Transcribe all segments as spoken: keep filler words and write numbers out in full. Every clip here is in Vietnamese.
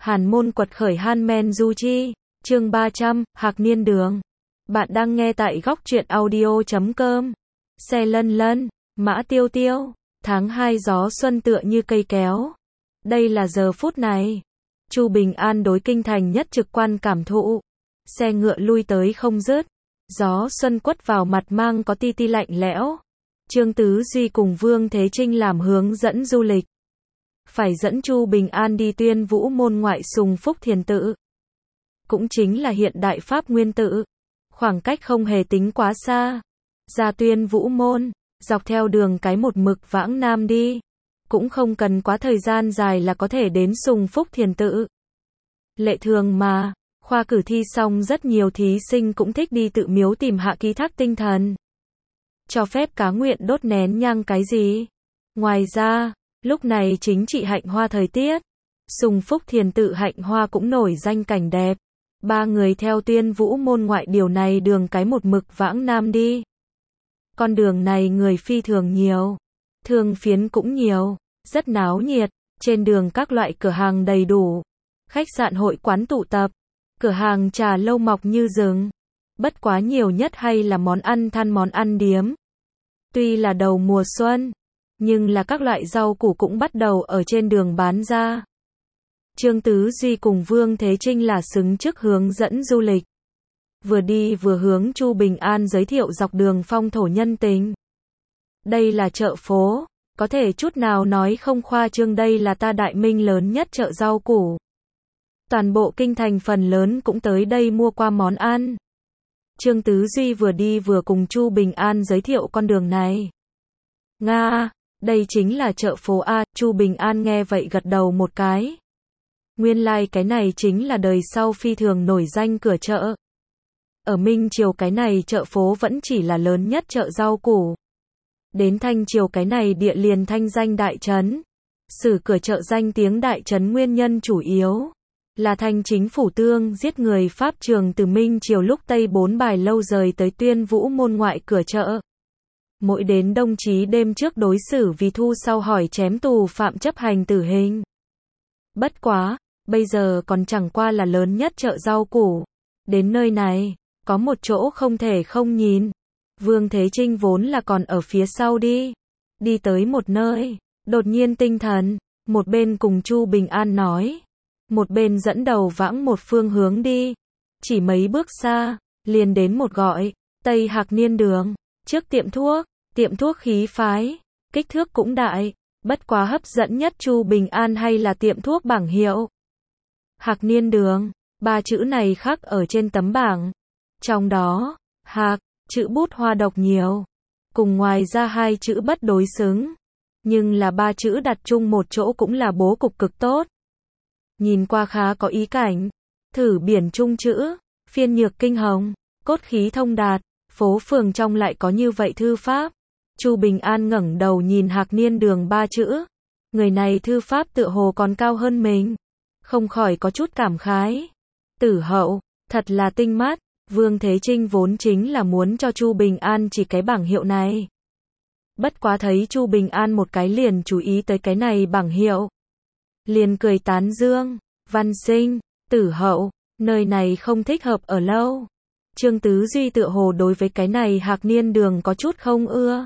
Hàn môn quật khởi Han Men Du Chi, chương ba trăm, Hạc Niên Đường. Bạn đang nghe tại góc truyện audio chấm com. Xe lân lân, mã tiêu tiêu, tháng hai gió xuân tựa như cây kéo. Đây là giờ phút này. Chu Bình An đối kinh thành nhất trực quan cảm thụ. Xe ngựa lui tới không dứt. Gió xuân quất vào mặt mang có ti ti lạnh lẽo. Trương Tứ Duy cùng Vương Thế Trinh làm hướng dẫn du lịch. Phải dẫn Chu Bình An đi Tuyên Vũ môn ngoại Sùng Phúc Thiền Tự. Cũng chính là hiện đại Pháp Nguyên Tự. Khoảng cách không hề tính quá xa. Ra Tuyên Vũ môn, dọc theo đường cái một mực vãng nam đi. Cũng không cần quá thời gian dài là có thể đến Sùng Phúc Thiền Tự. Lệ thường mà, khoa cử thi xong rất nhiều thí sinh cũng thích đi tự miếu tìm hạ ký thác tinh thần. Cho phép cá nguyện đốt nén nhang cái gì. Ngoài ra, lúc này chính trị hạnh hoa thời tiết. Sùng Phúc Thiền Tự hạnh hoa cũng nổi danh cảnh đẹp. Ba người theo Tuyên Vũ môn ngoại điều này đường cái một mực vãng nam đi. Con đường này người phi thường nhiều. Thương phiến cũng nhiều. Rất náo nhiệt. Trên đường các loại cửa hàng đầy đủ. Khách sạn hội quán tụ tập. Cửa hàng trà lâu mọc như rừng. Bất quá nhiều nhất hay là món ăn than món ăn điếm. Tuy là đầu mùa xuân, nhưng là các loại rau củ cũng bắt đầu ở trên đường bán ra. Trương Tứ Duy cùng Vương Thế Trinh là xứng trước hướng dẫn du lịch. Vừa đi vừa hướng Chu Bình An giới thiệu dọc đường phong thổ nhân tình. Đây là chợ phố, có thể chút nào nói không khoa trương, đây là ta Đại Minh lớn nhất chợ rau củ. Toàn bộ kinh thành phần lớn cũng tới đây mua qua món ăn. Trương Tứ Duy vừa đi vừa cùng Chu Bình An giới thiệu con đường này. Nga, đây chính là chợ phố A. Chu Bình An nghe vậy gật đầu một cái. Nguyên lai like cái này chính là đời sau phi thường nổi danh cửa chợ. Ở Minh Triều cái này chợ phố vẫn chỉ là lớn nhất chợ rau củ. Đến Thanh Triều cái này địa liền thanh danh đại trấn. Sử cửa chợ danh tiếng đại trấn nguyên nhân chủ yếu là thanh chính phủ tương giết người Pháp Trường từ Minh Triều lúc Tây bốn bài lâu rời tới Tuyên Vũ môn ngoại cửa chợ. Mỗi đến đông chí đêm trước đối xử vì thu sau hỏi chém tù phạm chấp hành tử hình. Bất quá, bây giờ còn chẳng qua là lớn nhất chợ rau củ. Đến nơi này, có một chỗ không thể không nhìn. Vương Thế Trinh vốn là còn ở phía sau đi. Đi tới một nơi, đột nhiên tinh thần, một bên cùng Chu Bình An nói. Một bên dẫn đầu vãng một phương hướng đi. Chỉ mấy bước xa, liền đến một gọi, Tây Hạc Niên Đường. Trước tiệm thuốc, tiệm thuốc khí phái, kích thước cũng đại. Bất quá hấp dẫn nhất Chu Bình An hay là tiệm thuốc bảng hiệu. Hạc Niên Đường, ba chữ này khắc ở trên tấm bảng. Trong đó, Hạc, chữ bút hoa độc nhiều. Cùng ngoài ra hai chữ bất đối xứng. Nhưng là ba chữ đặt chung một chỗ cũng là bố cục cực tốt. Nhìn qua khá có ý cảnh. Thử biển chung chữ, phiên nhược kinh hồng, cốt khí thông đạt, phố phường trong lại có như vậy thư pháp. Chu Bình An ngẩng đầu nhìn Hạc Niên Đường ba chữ. Người này thư pháp tựa hồ còn cao hơn mình. Không khỏi có chút cảm khái. Tử hậu, thật là tinh mắt. Vương Thế Trinh vốn chính là muốn cho Chu Bình An chỉ cái bảng hiệu này. Bất quá thấy Chu Bình An một cái liền chú ý tới cái này bảng hiệu. Liền cười tán dương, văn sinh, tử hậu, nơi này không thích hợp ở lâu. Trương Tứ Duy tựa hồ đối với cái này Hạc Niên Đường có chút không ưa.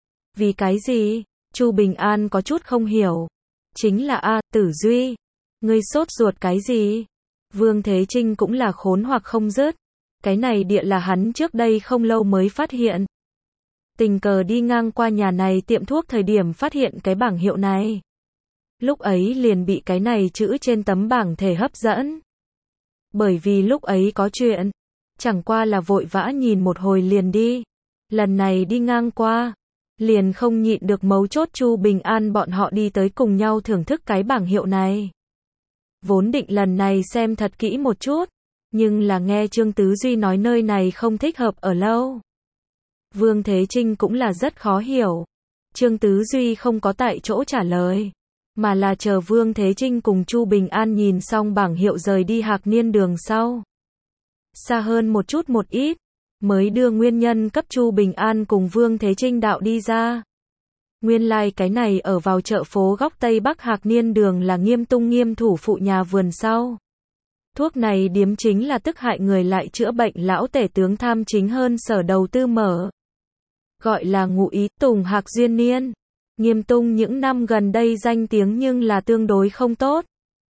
Vì cái gì? Chu Bình An có chút không hiểu. Chính là A, Tử Duy. Ngươi sốt ruột cái gì? Vương Thế Trinh cũng là khốn hoặc không dứt. Cái này địa là hắn trước đây không lâu mới phát hiện. Tình cờ đi ngang qua nhà này tiệm thuốc thời điểm phát hiện cái bảng hiệu này. Lúc ấy liền bị cái này chữ trên tấm bảng thể hấp dẫn. Bởi vì lúc ấy có chuyện. Chẳng qua là vội vã nhìn một hồi liền đi. Lần này đi ngang qua. Liền không nhịn được mấu chốt Chu Bình An bọn họ đi tới cùng nhau thưởng thức cái bảng hiệu này. Vốn định lần này xem thật kỹ một chút. Nhưng là nghe Trương Tứ Duy nói nơi này không thích hợp ở lâu. Vương Thế Trinh cũng là rất khó hiểu. Trương Tứ Duy không có tại chỗ trả lời. Mà là chờ Vương Thế Trinh cùng Chu Bình An nhìn xong bảng hiệu rời đi Hạc Niên Đường sau. Xa hơn một chút một ít. Mới đưa nguyên nhân cấp Chu Bình An cùng Vương Thế Trinh đạo đi ra. Nguyên lai like cái này ở vào chợ phố góc Tây Bắc Hạc Niên Đường là Nghiêm Tung Nghiêm thủ phụ nhà vườn sau. Thuốc này điếm chính là tức hại người lại chữa bệnh lão tể tướng tham chính hơn sở đầu tư mở. Gọi là ngụ ý Tùng Hạc Duyên Niên. Nghiêm Tung những năm gần đây danh tiếng nhưng là tương đối không tốt.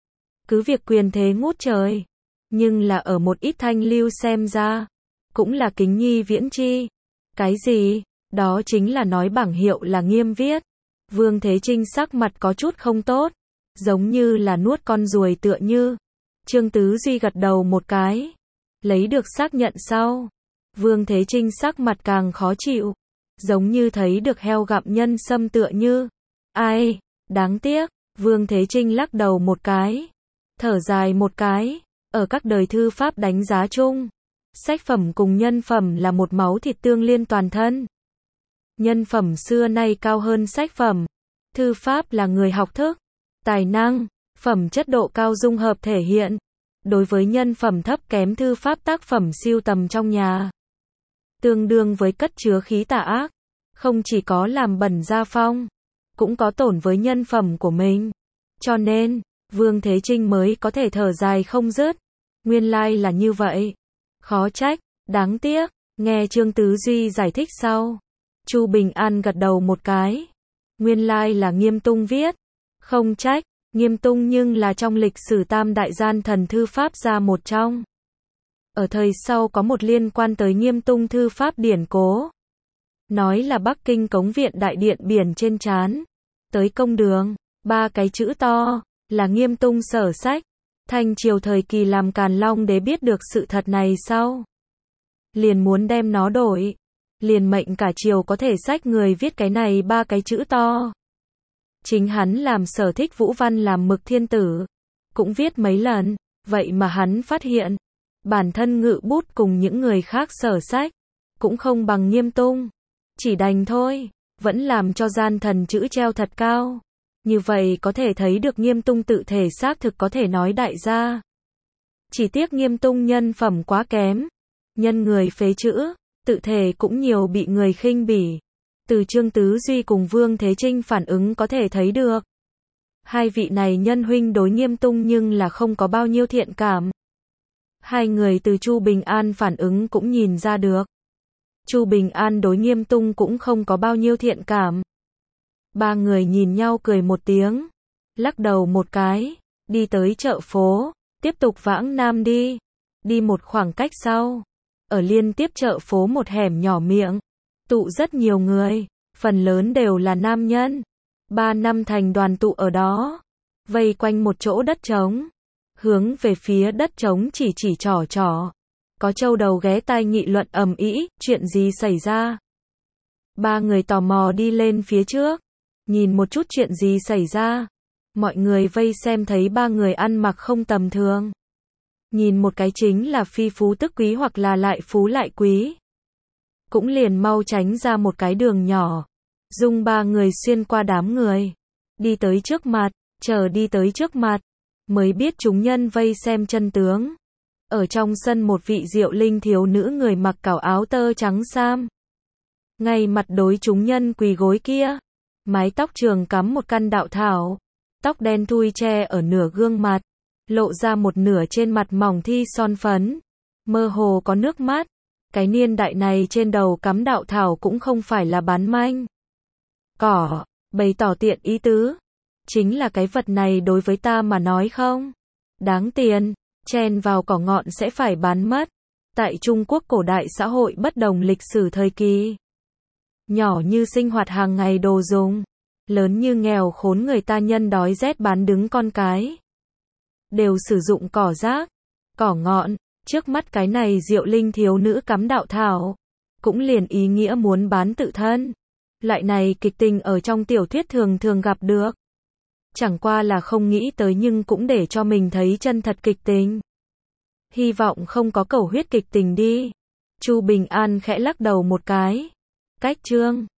Cứ việc quyền thế ngút trời. Nhưng là ở một ít thanh lưu xem ra. Cũng là kính nhi viễn chi. Cái gì? Đó chính là nói bảng hiệu là Nghiêm viết. Vương Thế Trinh sắc mặt có chút không tốt. Giống như là nuốt con ruồi tựa như. Trương Tứ Duy gật đầu một cái. Lấy được xác nhận sau. Vương Thế Trinh sắc mặt càng khó chịu. Giống như thấy được heo gặm nhân sâm tựa như. Ai, đáng tiếc. Vương Thế Trinh lắc đầu một cái. Thở dài một cái. Ở các đời thư pháp đánh giá chung. Sách phẩm cùng nhân phẩm là một máu thịt tương liên toàn thân. Nhân phẩm xưa nay cao hơn sách phẩm. Thư pháp là người học thức, tài năng, phẩm chất độ cao dung hợp thể hiện. Đối với nhân phẩm thấp kém thư pháp tác phẩm siêu tầm trong nhà. Tương đương với cất chứa khí tà ác. Không chỉ có làm bẩn gia phong, cũng có tổn với nhân phẩm của mình. Cho nên, Vương Thế Trinh mới có thể thở dài không dứt. Nguyên lai là như vậy. Khó trách, đáng tiếc. Nghe Trương Tứ Duy giải thích sau. Chu Bình An gật đầu một cái. Nguyên lai là Nghiêm Tung viết. Không trách, Nghiêm Tung nhưng là trong lịch sử tam đại gian thần thư pháp ra một trong. Ở thời sau có một liên quan tới Nghiêm Tung thư pháp điển cố. Nói là Bắc Kinh Cống Viện Đại Điện biển trên trán. Tới công đường, ba cái chữ to, là Nghiêm Tung sở sách. Thanh triều thời kỳ làm Càn Long Đế biết được sự thật này sau. Liền muốn đem nó đổi. Liền mệnh cả triều có thể sách người viết cái này ba cái chữ to. Chính hắn làm Sở Thích Vũ Văn làm Mực Thiên Tử. Cũng viết mấy lần. Vậy mà hắn phát hiện. Bản thân ngự bút cùng những người khác sở sách. Cũng không bằng Nghiêm Tung. Chỉ đành thôi. Vẫn làm cho gian thần chữ treo thật cao. Như vậy có thể thấy được Nghiêm Tung tự thể xác thực có thể nói đại gia. Chỉ tiếc Nghiêm Tung nhân phẩm quá kém. Nhân người phế chữ. Tự thể cũng nhiều bị người khinh bỉ. Từ Trương Tứ Duy cùng Vương Thế Trinh phản ứng có thể thấy được. Hai vị này nhân huynh đối Nghiêm Tung nhưng là không có bao nhiêu thiện cảm. Hai người từ Chu Bình An phản ứng cũng nhìn ra được. Chu Bình An đối Nghiêm Tung cũng không có bao nhiêu thiện cảm. Ba người nhìn nhau cười một tiếng. Lắc đầu một cái. Đi tới chợ phố. Tiếp tục vãng nam đi. Đi một khoảng cách sau. Ở liên tiếp chợ phố một hẻm nhỏ miệng. Tụ rất nhiều người. Phần lớn đều là nam nhân. Ba năm thành đoàn tụ ở đó. Vây quanh một chỗ đất trống. Hướng về phía đất trống chỉ chỉ trỏ trỏ. Có trâu đầu ghé tai nghị luận ầm ĩ, chuyện gì xảy ra. Ba người tò mò đi lên phía trước. Nhìn một chút chuyện gì xảy ra. Mọi người vây xem thấy ba người ăn mặc không tầm thường. Nhìn một cái chính là phi phú tức quý hoặc là lại phú lại quý. Cũng liền mau tránh ra một cái đường nhỏ. Dung ba người xuyên qua đám người. Đi tới trước mặt, chờ đi tới trước mặt. Mới biết chúng nhân vây xem chân tướng. Ở trong sân một vị diệu linh thiếu nữ người mặc cảo áo tơ trắng sam. Ngay mặt đối chúng nhân quỳ gối kia. Mái tóc trường cắm một căn đạo thảo. Tóc đen thui che ở nửa gương mặt. Lộ ra một nửa trên mặt mỏng thi son phấn. Mơ hồ có nước mắt. Cái niên đại này trên đầu cắm đạo thảo cũng không phải là bán manh. Cỏ, bày tỏ tiện ý tứ. Chính là cái vật này đối với ta mà nói không. Đáng tiền, chen vào cỏ ngọn sẽ phải bán mất. Tại Trung Quốc cổ đại xã hội bất đồng lịch sử thời kỳ. Nhỏ như sinh hoạt hàng ngày đồ dùng. Lớn như nghèo khốn người ta nhân đói rét bán đứng con cái. Đều sử dụng cỏ rác, cỏ ngọn. Trước mắt cái này diệu linh thiếu nữ cắm đạo thảo. Cũng liền ý nghĩa muốn bán tự thân. Loại này kịch tình ở trong tiểu thuyết thường thường gặp được. Chẳng qua là không nghĩ tới nhưng cũng để cho mình thấy chân thật kịch tình. Hy vọng không có cầu huyết kịch tình đi. Chu Bình An khẽ lắc đầu một cái. Cách chương